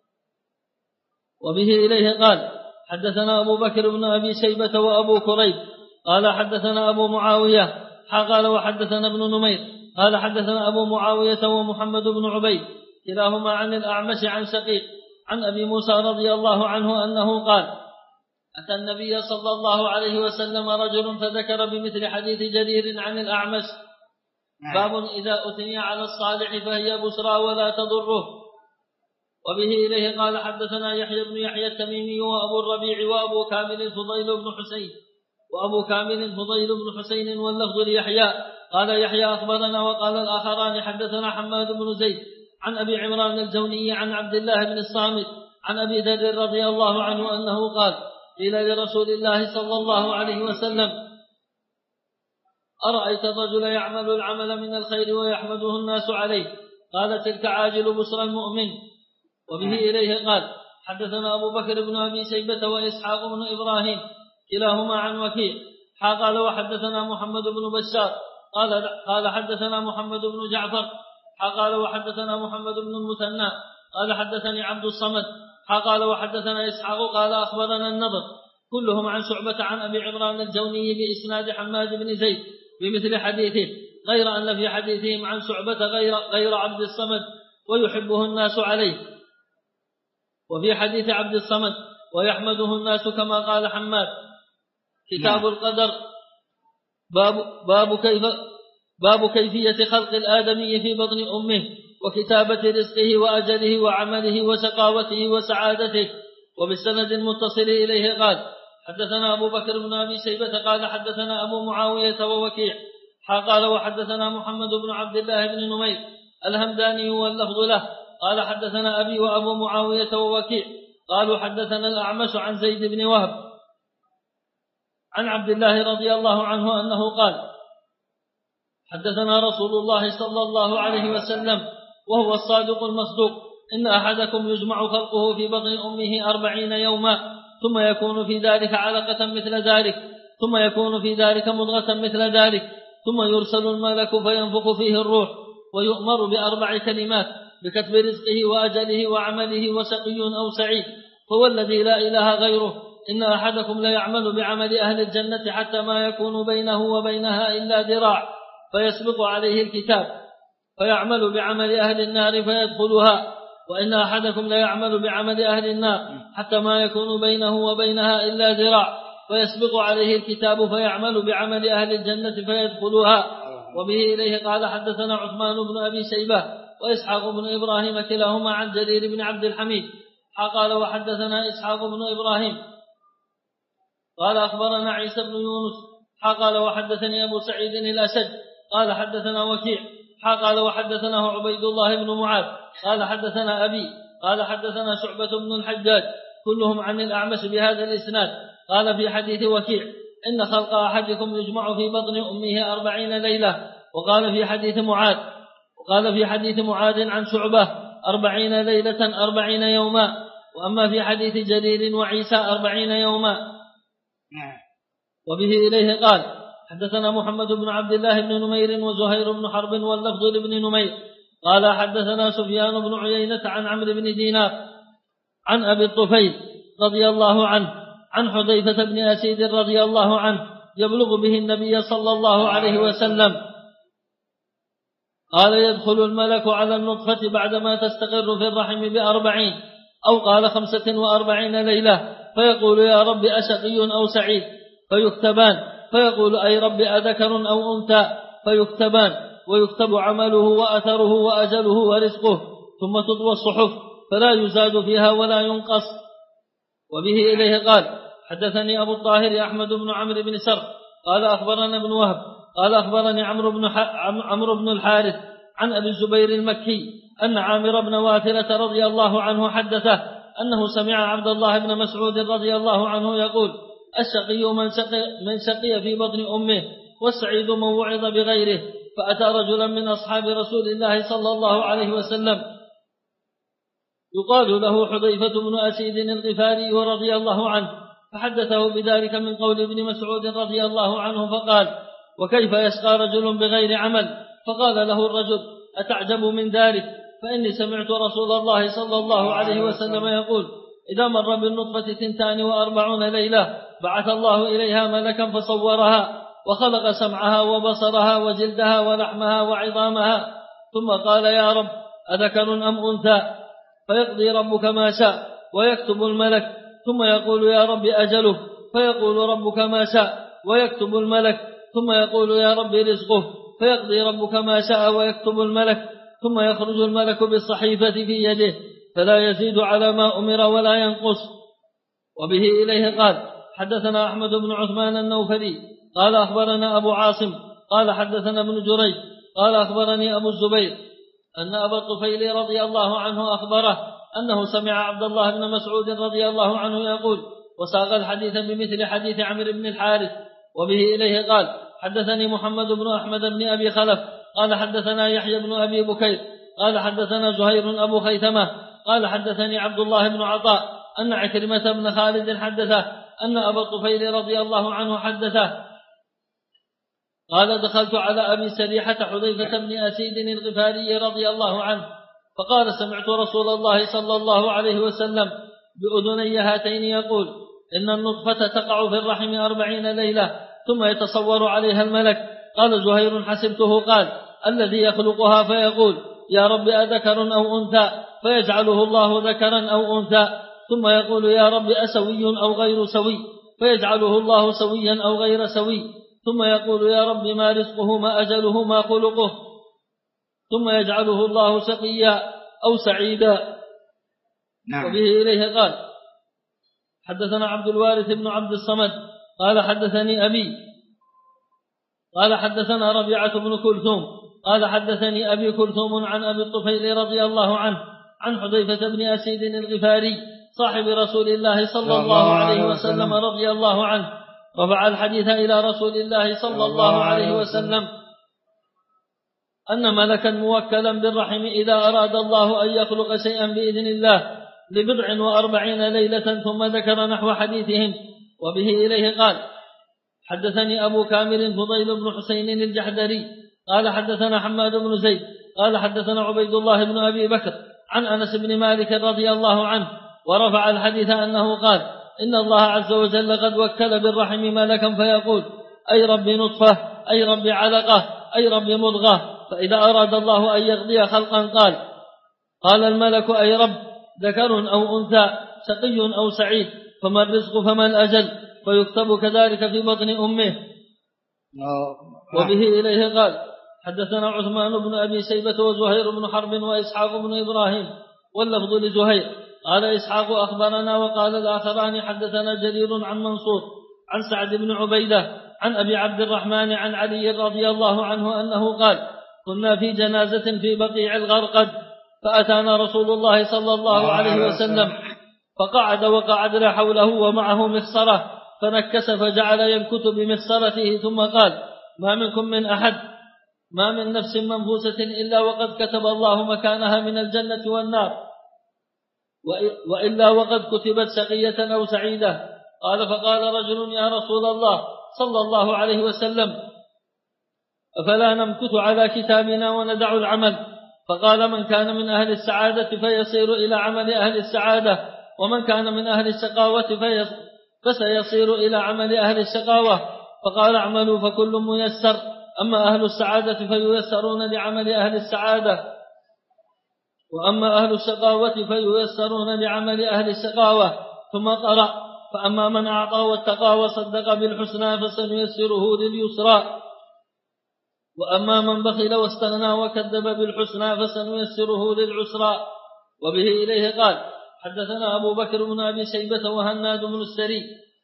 وبه إليه قال حدثنا أبو بكر بن أبي شيبة وأبو كريب قال حدثنا أبو معاوية قال وحدثنا ابن نمير قال حدثنا أبو معاوية ومحمد بن عبيد كلاهما عن الأعمش عن شقيق عن أبي موسى رضي الله عنه أنه قال أتى النبي صلى الله عليه وسلم رجل فذكر بمثل حديث جرير عن الأعمش باب إذا أثني على الصالح فهي بشرى ولا تضره. وبه إليه قال حدثنا يحيى بن يحيى التميمي وأبو الربيع وأبو كامل الفضيل بن حسين واللفظ ليحيى قال يحيى أخبرنا وقال الآخران حدثنا حماد بن زيد عن أبي عمران الجوني عن عبد الله بن الصامت عن أبي ذر رضي الله عنه أنه قال قيل لرسول الله صلى الله عليه وسلم أرأيت الرجل يعمل العمل من الخير ويحمده الناس عليه قال تلك عاجل بشرى المؤمن. وبه إليه قال حدثنا أبو بكر بن أبي شيبة وإسحاق بن إبراهيم كلاهما عن وكيع قال وحدثنا محمد بن بشار قال حدثنا محمد بن جعفر قال وحدثنا محمد بن المثنى قال حدثني عبد الصمد قال وحدثنا إسحاق قال أخبرنا النضر كلهم عن شعبة عن أبي عمران الجوني بإسناد حماد بن زيد بمثل حديثه غير أن في حديثهم عن شعبة غير عبد الصمد ويحبه الناس عليه. وفي حديث عبد الصمد ويحمده الناس كما قال حماد. كتاب القدر باب كيفية خلق الآدمي في بطن أمه وكتابة رزقه وأجله وعمله وشقاوته وسعادته. وبالسند المتصل إليه قال حدثنا أبو بكر بن أبي شيبة قال حدثنا أبو معاوية ووكيع قال وحدثنا محمد بن عبد الله بن نمير الهمداني واللفظ له قال حدثنا أبي وأبو معاوية ووكيع قالوا حدثنا الأعمش عن زيد بن وهب عن عبد الله رضي الله عنه أنه قال حدثنا رسول الله صلى الله عليه وسلم وهو الصادق المصدوق إن أحدكم يجمع خلقه في بطن أمه 40 يوما ثم يكون في ذلك علقة مثل ذلك ثم يكون في ذلك مضغة مثل ذلك ثم يرسل الملك فينفخ فيه الروح ويؤمر ب4 كلمات بكتب رزقه وأجله وعمله وشقي أو سعيد فوالذي لا إله غيره إن أحدكم ليعمل بعمل أهل الجنة حتى ما يكون بينه وبينها إلا ذراع فيسبق عليه الكتاب فيعمل بعمل أهل النار فيدخلها وإن أحدكم ليعمل بعمل أهل النار حتى ما يكون بينه وبينها إلا ذراع فيسبق عليه الكتاب فيعمل بعمل أهل الجنة فيدخلها. وبه إليه قال حدثنا عثمان بن أبي شيبة وإسحاق بن إبراهيم كلاهما عن جرير بن عبد الحميد قال وحدثنا إسحاق بن إبراهيم قال أخبرنا عيسى بن يونس قال وحدثني أبو سعيد الأشج قال حدثنا وكيع قال وحدثناه عبيد الله بن معاذ قال حدثنا أبي قال حدثنا شعبة بن الحجاج كلهم عن الأعمش بهذا الإسناد قال في حديث وكيع إن خلق أحدكم يجمع في بطن أمه 40 ليلة وقال في حديث معاذ عن شعبة 40 ليلة 40 يوما وأما في حديث جرير وعيسى 40 يوما. وبه إليه قال حدثنا محمد بن عبد الله بن نمير وزهير بن حرب واللفظ لابن نمير قال حدثنا سفيان بن عيينة عن عمرو بن دينار عن أبي الطفيل رضي الله عنه عن حذيفة بن أسيد رضي الله عنه يبلغ به النبي صلى الله عليه وسلم قال يدخل الملك على النطفة بعدما تستقر في الرحم 40 أو قال 45 ليلة فيقول يا رب أشقي أو سعيد فيكتبان فيقول أي رب أذكر أو أنثى فيكتبان ويكتب عمله وأثره وأجله ورزقه ثم تطوى الصحف فلا يزاد فيها ولا ينقص. وبه إليه قال حدثني أبو الطاهر أحمد بن عمرو بن سر قال أخبرنا ابن وهب قال أخبرني عمرو بن الحارث عن أبي الزبير المكي أن عامر بن واثلة رضي الله عنه حدثه أنه سمع عبد الله بن مسعود رضي الله عنه يقول الشقي من شقي في بطن أمه والسعيد من وعظ بغيره. فأتى رجلا من أصحاب رسول الله صلى الله عليه وسلم يقال له حذيفة بن أسيد الغفاري رضي الله عنه، فحدثه بذلك من قول ابن مسعود رضي الله عنه فقال: وكيف يسقى رجل بغير عمل؟ فقال له الرجل: أتعجب من ذلك؟ فإني سمعت رسول الله صلى الله عليه وسلم يقول: إذا مر بالنطفة 42 ليلة بعث الله إليها ملكا فصورها وخلق سمعها وبصرها وجلدها ولحمها وعظامها، ثم قال: يا رب أذكر أم أنثى؟ فيقضي ربك ما شاء ويكتب الملك، ثم يقول: يا رب أجله؟ فيقول ربك ما شاء ويكتب الملك، ثم يقول: يا رب رزقه؟ فيقضي ربك ما شاء ويكتب الملك، ثم يخرج الملك بالصحيفة في يده فلا يزيد على ما أمر ولا ينقص. وبه إليه قال: حدثنا أحمد بن عثمان النوفلي قال أخبرنا أبو عاصم قال حدثنا ابن جريج قال أخبرني أبو الزبير أن أبا الطفيل رضي الله عنه أخبره أنه سمع عبد الله بن مسعود رضي الله عنه يقول، وساق الحديث بمثل حديث عمرو بن الحارث. وبه إليه قال: حدثني محمد بن أحمد بن أبي خلف قال حدثنا يحيى بن أبي بكير قال حدثنا زهير أبو خيثمة قال حدثني عبد الله بن عطاء أن عكرمة بن خالد حدثه أن أبا الطفيل رضي الله عنه حدثه قال: دخلت على أبي سريحة حذيفة بن أسيد الغفاري رضي الله عنه فقال: سمعت رسول الله صلى الله عليه وسلم بأذني هاتين يقول: إن النطفة تقع في الرحم 40 ليلة ثم يتصور عليها الملك. قال زهير: حسبته قال: الذي يخلقها فيقول: يا رب أذكر أو أنثى؟ فيجعله الله ذكرا أو أنثى، ثم يقول: يا رب أسوي أو غير سوي؟ فيجعله الله سويا أو غير سوي، ثم يقول: يا رب ما رزقه ما أجله ما خلقه؟ ثم يجعله الله شقيا أو سعيدا. نعم. وبه إليه قال: حدثنا عبد الوارث بن عبد الصمد قال حدثني أبي قال حدثنا ربيعة بن كلثوم قال حدثني أبي كلثوم عن أبي الطفيل رضي الله عنه عن حذيفة بن أسيد الغفاري صاحب رسول الله صلى الله عليه وسلم رضي الله عنه، رفع الحديث إلى رسول الله صلى الله عليه وسلم أن ملكا موكلا بالرحم إذا أراد الله أن يخلق شيئا بإذن الله ل40 ليلة، ثم ذكر نحو حديثهم. وبه إليه قال: حدثني أبو كامل فضيل بن حسين الجحدري قال حدثنا حماد بن زيد قال حدثنا عبيد الله بن أبي بكر عن أنس بن مالك رضي الله عنه، ورفع الحديث أنه قال: إن الله عز وجل قد وكل بالرحم ملكا فيقول: أي رب نطفة، أي رب علقة، أي رب مضغة، فإذا أراد الله أن يقضي خلقا قال الملك: أي رب ذكر أو أنثى، شقي أو سعيد، فما الرزق فما الأجل، فيكتب كذلك في بطن أمه. وبه إليه قال: حدثنا عثمان بن أبي شيبة وزهير بن حرب وإسحاق بن إبراهيم، واللفظ لزهير. قال إسحاق: أخبرنا. وقال الآخران: حدثنا جرير عن منصور عن سعد بن عبيدة عن أبي عبد الرحمن عن علي رضي الله عنه أنه قال: كنا في جنازة في بقيع الغرقد، فأتانا رسول الله صلى الله عليه وسلم فقعد وقعدنا حوله ومعه مخصرة، فنكس فجعل ينكت بمخصرته، ثم قال: ما منكم من أحد، ما من نفس منفوسة إلا وقد كتب الله مكانها من الجنة والنار، وإلا وقد كتبت شقية أو سعيدة. قال: فقال رجل: يا رسول الله صلى الله عليه وسلم، أفلا نمكث على كتابنا وندع العمل؟ فقال: من كان من أهل السعادة فيصير إلى عمل أهل السعادة، ومن كان من أهل الشقاوة فسيصير إلى عمل أهل الشقاوة. فقال: اعملوا فكل ميسر، أما أهل السعادة فييسرون لعمل أهل السعادة، وأما أهل الشقاوة فييسرون لعمل أهل الشقاوة. ثم قرأ: فأما من أعطى واتقى وصدق بالحسنى فسنيسره لليسرى، وأما من بخل واستغنى وكذب بالحسنى فسنيسره للعسرى. وبه إليه قال: حدثنا أبو بكر بن أبي شيبة وهناد بن السري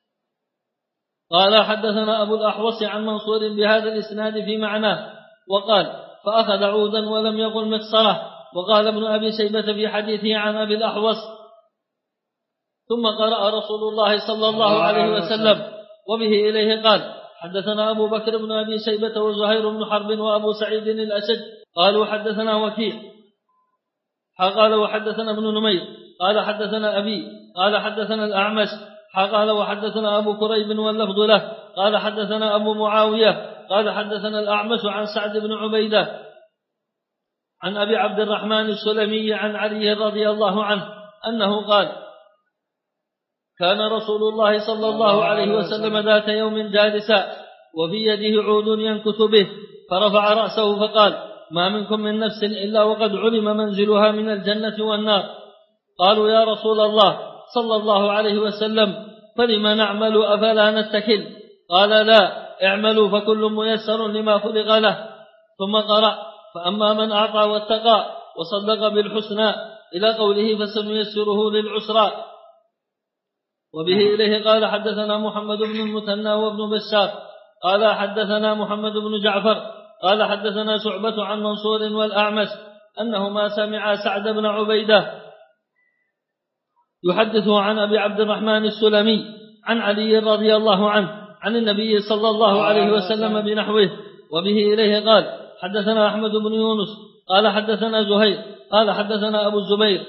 قال حدثنا أبو الأحوص عن منصور بهذا الإسناد في معناه، وقال: فأخذ عودا ولم يقل مخصرة. وقال ابن أبي شيبة في حديثه عن أبي الأحوص: ثم قرأ رسول الله صلى الله عليه وسلم. وبه إليه قال: حدثنا أبو بكر بن أبي شيبة وزهير بن حرب وأبو سعيد الأشج قالوا حدثنا وكيع قال وحدثنا ابن نمير قال حدثنا أبي قال حدثنا الأعمش قال وحدثنا أبو كريب واللفظ له قال حدثنا أبو معاوية قال حدثنا الأعمش عن سعد بن عبيدة عن أبي عبد الرحمن السلمي عن علي رضي الله عنه أنه قال كان رسول الله صلى الله عليه وسلم ذات يوم جالسا وفي يده عود ينكت به فرفع رأسه فقال ما منكم من نفس إلا وقد علم منزلها من الجنة والنار. قالوا يا رسول الله صلى الله عليه وسلم فلما نعمل أفلا نتكل؟ قال لا اعملوا فكل ميسر لما خلق له. ثم قرأ فأما من أعطى واتقى وصدق بالحسنى إلى قوله فسنيسره للعسرى. وبه إليه قال حدثنا محمد بن المثنى وابن بشار قال حدثنا محمد بن جعفر قال حدثنا شعبة عن منصور والأعمش أنهما سمعا سعد بن عبيدة يحدثه عن أبي عبد الرحمن السلمي عن علي رضي الله عنه عن النبي صلى الله عليه وسلم بنحوه. وبه إليه قال حدثنا أحمد بن يونس قال حدثنا زهير قال حدثنا أبو الزبير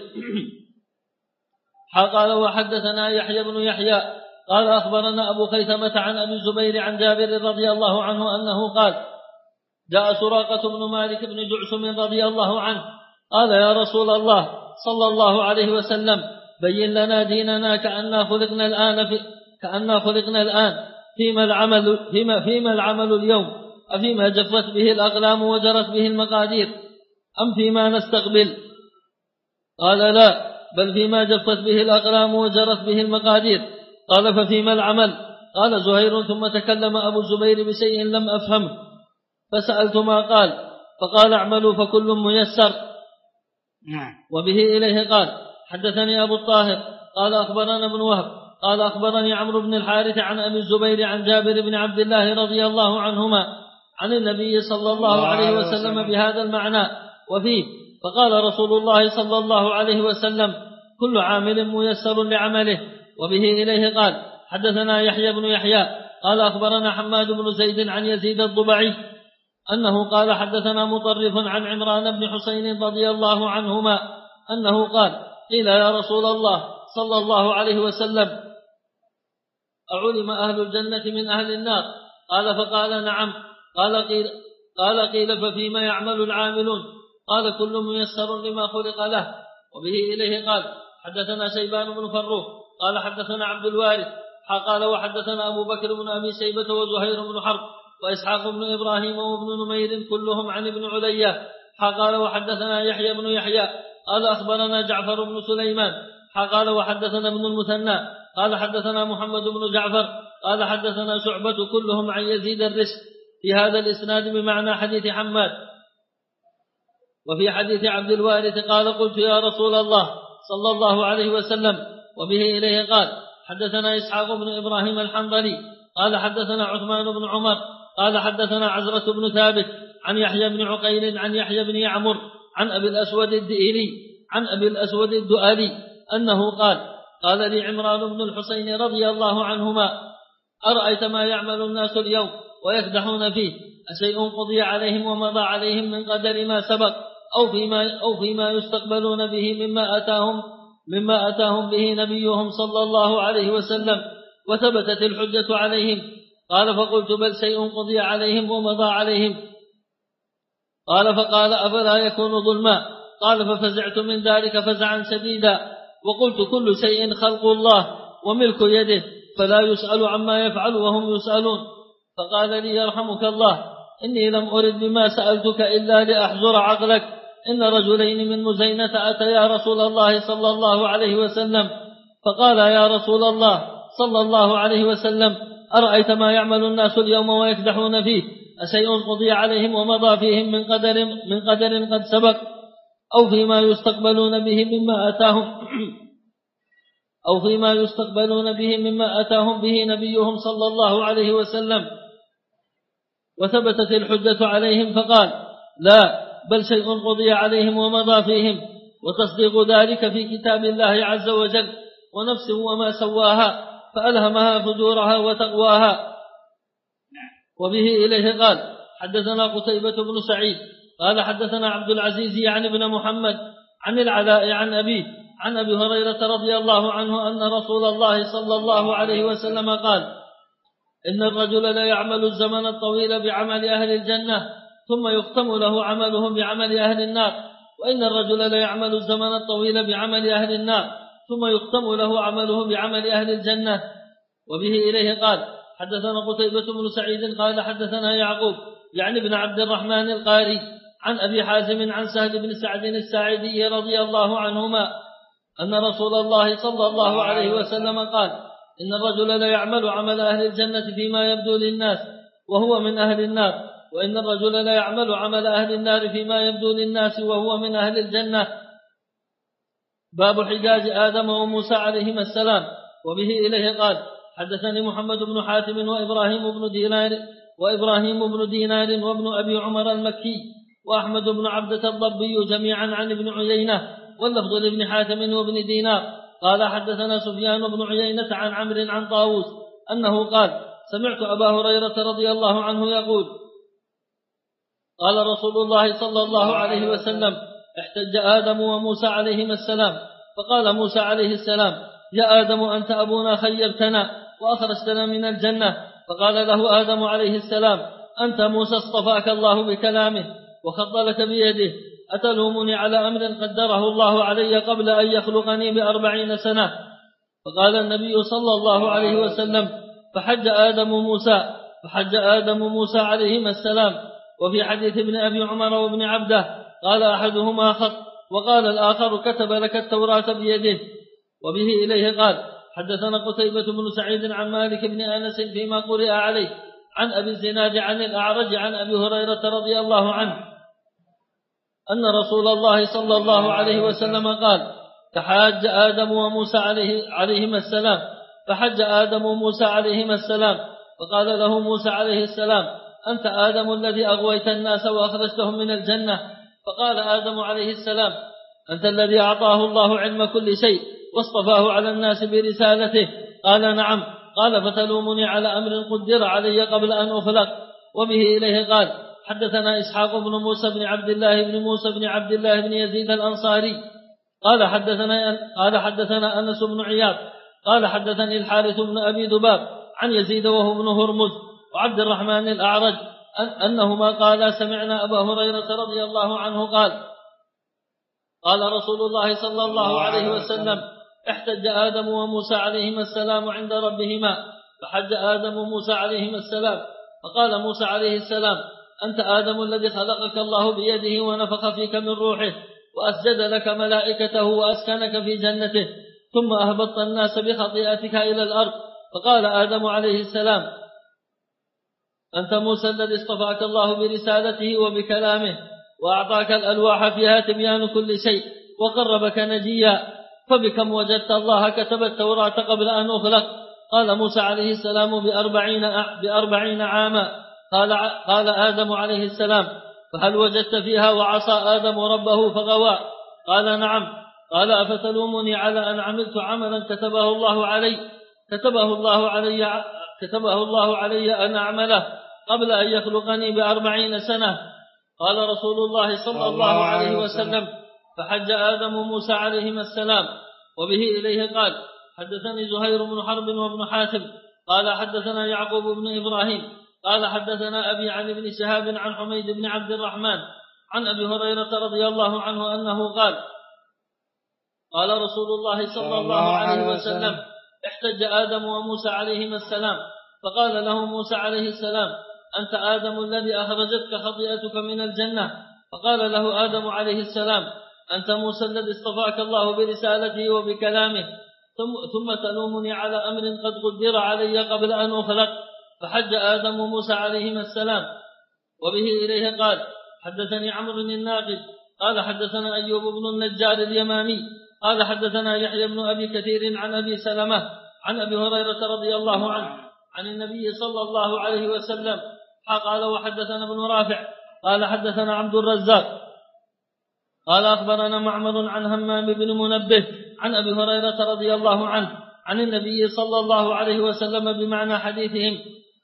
قال وحدثنا يحيى بن يحيى قال أخبرنا أبو خيثمة عن أبي الزبير عن جابر رضي الله عنه أنه قال جاء سراقة بن مالك بن جعشم رضي الله عنه قال يا رسول الله صلى الله عليه وسلم بين لنا ديننا كأننا خلقنا الآن فيما العمل اليوم أفيما جفت به الأقلام وجرت به المقادير أم فيما نستقبل؟ قال لا بل فيما جفت به الأقلام وجرت به المقادير. قال ففيما العمل؟ قال زهير ثم تكلم أبو الزبير بشيء لم أفهمه فسألت ما قال فقال اعملوا فكل ميسر. وبه إليه قال حدثني أبو الطاهر قال أخبرنا ابن وهب قال أخبرني عمرو بن الحارث عن أبي الزبير عن جابر بن عبد الله رضي الله عنهما عن النبي صلى الله عليه وسلم بهذا المعنى وفيه فقال رسول الله صلى الله عليه وسلم كل عامل ميسر لعمله. وبه إليه قال حدثنا يحيى بن يحيى قال أخبرنا حماد بن زيد عن يزيد الضبعي أنه قال حدثنا مطرف عن عمران بن حسين رضي الله عنهما أنه قال قيل يا رسول الله صلى الله عليه وسلم أعلم أهل الجنة من أهل النار؟ قال فقال نعم. قال قيل ففيما يعمل العاملون؟ قال كل ميسر لما خلق له. وبه إليه قال حدثنا شيبان بن فروخ قال حدثنا عبد الوارث قال وحدثنا أبو بكر بن أبي شيبة وزهير بن حرب وإسحاق بن إبراهيم وابن نمير كلهم عن ابن علية قال وحدثنا يحيى بن يحيى قال أخبرنا جعفر بن سليمان قال وحدثنا ابن المثنى قال حدثنا محمد بن جعفر قال حدثنا شعبة كلهم عن يزيد الرشد في هذا الإسناد بمعنى حديث حماد. وفي حديث عبد الوارث قال قلت يا رسول الله صلى الله عليه وسلم. وبه إليه قال حدثنا إسحاق بن إبراهيم الحنظلي قال حدثنا عثمان بن عمر قال حدثنا عزرة بن ثابت عن يحيى بن عقيل عن يحيى بن يعمر عن أبي الأسود الدؤلي أنه قال لي عمران بن الحسين رضي الله عنهما أرأيت ما يعمل الناس اليوم ويكدحون فيه أشيء قضي عليهم ومضى عليهم من قدر ما سبق أو فيما يستقبلون به مما أتاهم به نبيهم صلى الله عليه وسلم وثبتت الحجة عليهم؟ قال فقلت بل شيء قضي عليهم ومضى عليهم. قال فقال أفلا يكون ظلما؟ قال ففزعت من ذلك فزعا شديدا وقلت كل شيء خلق الله وملك يده فلا يسأل عما يفعل وهم يسألون. فقال لي يرحمك الله إني لم أرد بما سألتك إلا لأحزر عقلك. إن رجلين من مزينة أتيا رسول الله صلى الله عليه وسلم فقال يا رسول الله صلى الله عليه وسلم أرأيت ما يعمل الناس اليوم ويكدحون فيه أشيء قضي عليهم ومضى فيهم من قدر قد سبق أو فيما يستقبلون به مما أتاهم به نبيهم صلى الله عليه وسلم وثبتت الحجة عليهم؟ فقال لا بل شيء قضي عليهم ومضى فيهم وتصديق ذلك في كتاب الله عز وجل ونفس وما سواها فألهمها فجورها وتقواها. وبه إليه قال حدثنا قتيبة بن سعيد قال حدثنا عبد العزيز عن ابن محمد عن العلاء عن أبيه عن أبي هريرة رضي الله عنه أن رسول الله صلى الله عليه وسلم قال: إن الرجل لا يعمل الزمن الطويل بعمل أهل الجنة ثم يختم له عمله بعمل أهل النار، وإن الرجل لا يعمل الزمن الطويل بعمل أهل النار ثم يختم له عمله بعمل أهل الجنة. وبه إليه قال: حدثنا قتيبة بن سعيد قال حدثنا يعقوب يعني بن عبد الرحمن القاري عن أبي حازم عن سهل بن سعد الساعدي رضي الله عنهما أن رسول الله صلى الله عليه وسلم قال: إن الرجل لا يعمل عمل أهل الجنة فيما يبدو للناس وهو من أهل النار، وإن الرجل لا يعمل عمل أهل النار فيما يبدو للناس وهو من أهل الجنة. باب حجاج آدم وموسى عليهما السلام. وبه إليه قال: حدثني محمد بن حاتم وإبراهيم بن دينار وابن أبي عمر المكي وأحمد بن عبدة الضبي جميعا عن ابن عيينة، واللفظ لابن حاتم وابن دينار قال: حدثنا سفيان بن عيينة عن عمرو عن طاووس أنه قال: سمعت أبا هريرة رضي الله عنه يقول: قال رسول الله صلى الله عليه وسلم: احتج آدم وموسى عليهما السلام، فقال موسى عليه السلام: يا آدم أنت أبونا خيبتنا وأخرجتنا من الجنة. فقال له آدم عليه السلام: أنت موسى اصطفاك الله بكلامه وخضلك بيده، أتلومني على أمر قدره الله علي قبل أن يخلقني ب40 سنة؟ فقال النبي صلى الله عليه وسلم: فحج آدم موسى عليهما السلام. وفي حديث ابن أبي عمر وابن عبده قال أحدهما خط وقال الآخر كتب لك التوراة بيده. وبه إليه قال: حدثنا قتيبة بن سعيد عن مالك بن أنس فيما قرئ عليه عن أبي الزناد عن الأعرج عن أبي هريرة رضي الله عنه أن رسول الله صلى الله عليه وسلم قال: تحاج آدم وموسى عليهما السلام، فحج آدم وموسى عليهما السلام، فقال له موسى عليه السلام: أنت آدم الذي أغويت الناس وأخرجتهم من الجنة. فقال آدم عليه السلام: أنت الذي أعطاه الله علم كل شيء واصطفاه على الناس برسالته. قال: نعم. قال: فتلومني على أمر قدر علي قبل أن أخلق. وبه إليه قال: حدثنا إسحاق بن موسى بن عبد الله بن يزيد الأنصاري قال حدثنا أنس بن عياض قال حدثني الحارث بن أبي ذباب عن يزيد وهو ابن هرمز وعبد الرحمن الأعرج أنهما قالا: سمعنا أبا هريرة رضي الله عنه قال رسول الله صلى الله عليه وسلم: احتج آدم وموسى عليهما السلام عند ربهما، فحج آدم وموسى عليهما السلام، فقال موسى عليه السلام: أنت آدم الذي خلقك الله بيده ونفخ فيك من روحه وأسجد لك ملائكته وأسكنك في جنته، ثم أهبطت الناس بخطيئتك إلى الأرض. فقال آدم عليه السلام: أنت موسى الذي اصطفاك الله برسالته وبكلامه وأعطاك الألواح فيها تبيان كل شيء وقربك نجيا، فبكم وجدت الله كتب التوراة قبل أن أخلق؟ قال موسى عليه السلام: ب40 عاما. قال آدم عليه السلام: فهل وجدت فيها وعصى آدم ربه فغوى؟ قال: نعم. قال: أفتلومني على أن عملت عملا كتبه الله علي أن أعمله قبل أن يخلقني ب40 سنة؟ قال رسول الله صلى الله عليه وسلم: فحج آدم وموسى عليهما السلام. وبه إليه قال: حدثني زهير بن حرب وابن حاتم قال حدثنا يعقوب بن إبراهيم قال حدثنا أبي عن ابن شهاب عن حميد بن عبد الرحمن عن أبي هريرة رضي الله عنه أنه قال: قال رسول الله صلى الله عليه وسلم: احتج آدم وموسى عليهما السلام، فقال له موسى عليه السلام: أنت آدم الذي أخرجتك خطيئتك من الجنة. فقال له آدم عليه السلام: أنت موسى الذي اصطفاك الله برسالته وبكلامه، ثم تلومني على أمر قد قدر علي قبل أن أخلق؟ فحج آدم وموسى عليهما السلام. وبه إليه قال: حدثني عمرو الناقد قال حدثنا أيوب بن النجار اليماني قال حدثنا يحيى بن أبي كثير عن أبي سلمة عن أبي هريرة رضي الله عنه عن النبي صلى الله عليه وسلم قال: وحدثنا ابن رافع قال حدثنا عبد الرزاق قال أخبرنا معمر عن همام بن منبه عن أبي هريرة رضي الله عنه عن النبي صلى الله عليه وسلم بمعنى حديثهم.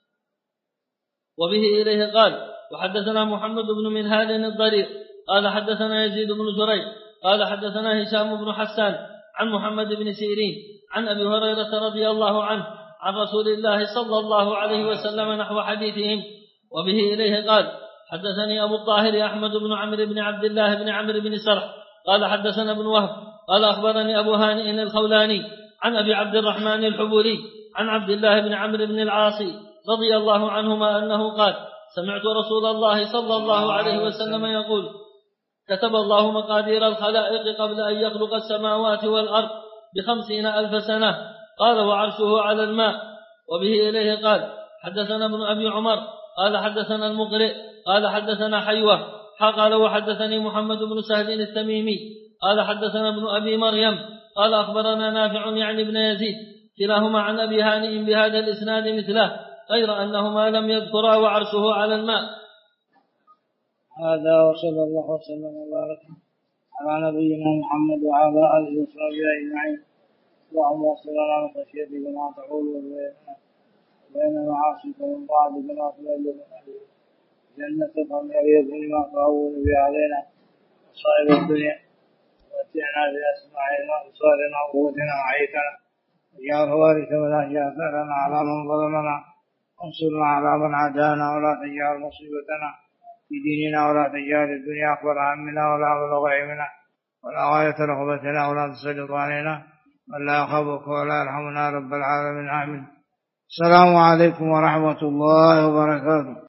وبه إليه قال: وحدثنا محمد بن منهال الضرير قال حدثنا يزيد بن زريع قال حدثنا هشام بن حسان عن محمد بن سيرين عن أبي هريرة رضي الله عنه عن رسول الله صلى الله عليه وسلم نحو حديثهم وبه إليه قال حدثني أبو الطاهر أحمد بن عمرو بن عبد الله بن عمرو بن سرح قال حدثنا ابن وهب قال أخبرني أبو هانئ الخولاني عن أبي عبد الرحمن الحبولي عن عبد الله بن عمرو بن العاص رضي الله عنهما أنه قال سمعت رسول الله صلى الله عليه وسلم يقول كتب الله مقادير الخلائق قبل أن يخلق السماوات والأرض 50,000 سنة قال وعرشه على الماء وبه إليه قال حدثنا ابن أبي عمر قال حدثنا المقرئ قال حدثنا حيوة قال وحدثني محمد بن سهل التميمي قال حدثنا ابن أبي مريم قال أخبرنا نافع يعني ابن يزيد كلاهما عن أبي هانئ بهذا الإسناد مثله غير أنهما لم يذكرا وعرشه على الماء. هذا وصلى الله وسلم وبارك على نبينا محمد وعلى آله وصحبه أجمعين. اللهم وصلنا من خشيتك ما تحول بين معاصيك ومن طاعتك ما تبلغنا به جنتك ومن يقين ما تهون به علينا مصائب الدنيا ومتعنا بأسماعنا وأبصارنا وقوتنا وحياتنا واجعل الوارث منا اجعل ثأرنا على من ظلمنا وانصرنا على من عادانا ولا تجعل مصيبتنا في ديننا ولا تجعل الدنيا أكبر همنا ولا مبلغ علمنا ولا غاية رغبتنا ولا تسلط علينا ولا يخافك ولا يرحمنا رب العالمين آمين. السلام عليكم ورحمة الله وبركاته.